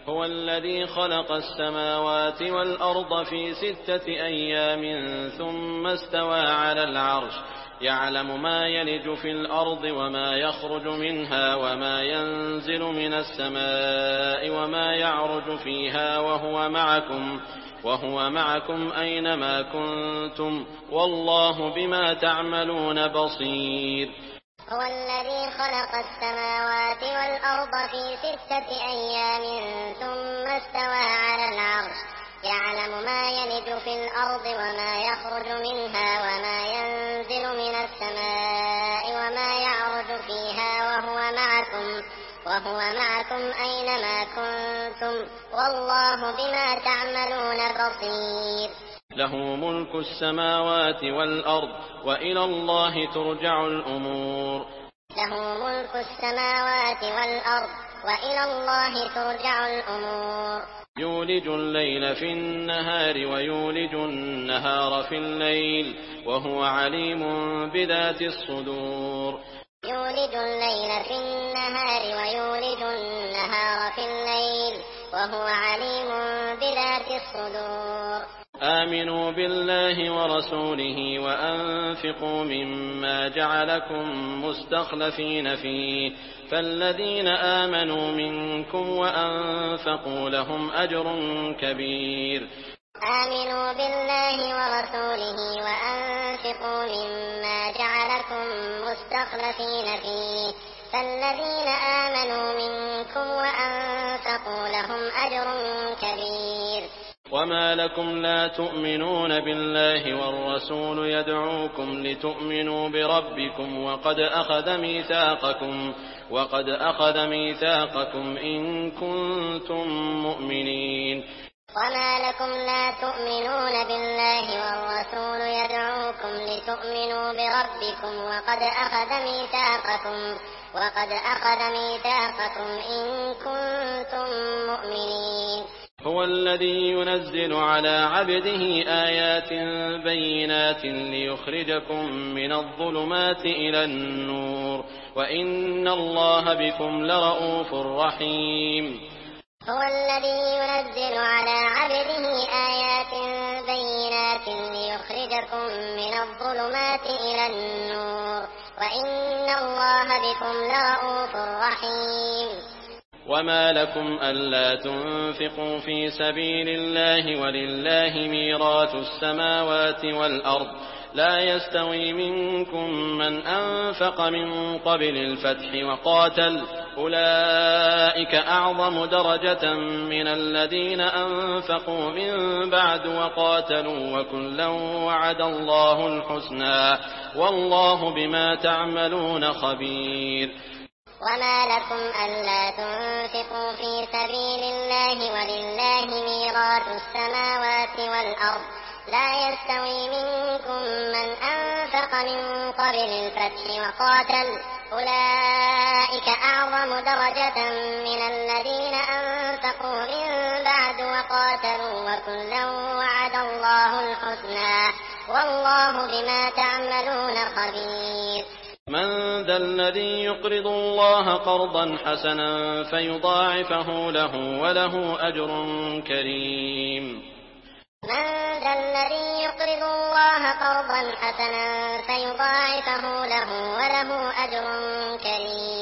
هو الذي خلق السماوات والأرض في 6 أيام ثم استوى على العرش يعلم ما يلج في الأرض وما يخرج منها وما ينزل من السماء وما يعرج فيها وهو معكم أينما كنتم والله بما تعملون بصير. هو الذي خلق السماوات والأرض في 6 أيام ثم استوى على العرش يعلم ما يلج في الأرض وما يخرج منها وما ينزل من السماء وما يعرج فيها وهو معكم أينما كنتم والله بما تعملون بصير. له ملك السماوات والأرض وإلى الله ترجع الأمور. له ملك السماوات والأرض وإلى الله ترجع الأمور. يولج الليل في النهار ويولج النهار في الليل وهو عليم بذات الصدور. يولج الليل في النهار ويولج النهار في الليل وهو عليم بذات الصدور. آمنوا بالله ورسوله وأنفقوا مما جعلكم مستخلفين فيه فالذين آمنوا منكم وأنفقوا لهم أجر كبير. آمنوا بالله ورسوله وأنفقوا مما جعلكم مستخلفين فيه فالذين آمنوا منكم وأنفقوا لهم أجر كبير. وما لكم لا تؤمنون بالله والرسول يدعوكم لتؤمنوا بربكم وقد أخذ ميثاقكم إن كنتم مؤمنين. وما لكم لا تؤمنون بالله والرسول يدعوكم لتؤمنوا بربكم وقد أخذ ميثاقكم إن كنتم مؤمنين. هو الذي ينزل على عبده آيات بينات ليخرجكم من الظلمات إلى النور وإن الله بكم لرءوف رحيم. هو الذي ينزل على عبده آيات بينات ليخرجكم من الظلمات إلى النور وإن الله بكم لرءوف رحيم. وما لكم ألا تنفقوا في سبيل الله ولله ميراث السماوات والأرض لا يستوي منكم من أنفق من قبل الفتح وقاتل أولئك أعظم درجة من الذين أنفقوا من بعد وقاتلوا وكلا وعد الله الحسنى والله بما تعملون خبير. وما لكم ألا تنفقوا في سبيل الله ولله ميراث السماوات والأرض لا يستوي منكم من أنفق من قبل الفتح وقاتل أولئك أعظم درجة من الذين أنفقوا من بعد وقاتلوا وكلا وعد الله الحسنى والله بما تعملون خبير. من ذا الذي يقرض الله قرضا حسنا فيضاعفه له وله أجر كريم. من ذا الذي يقرض الله قرضا حسنا فيضاعفه له وله أجر كريم.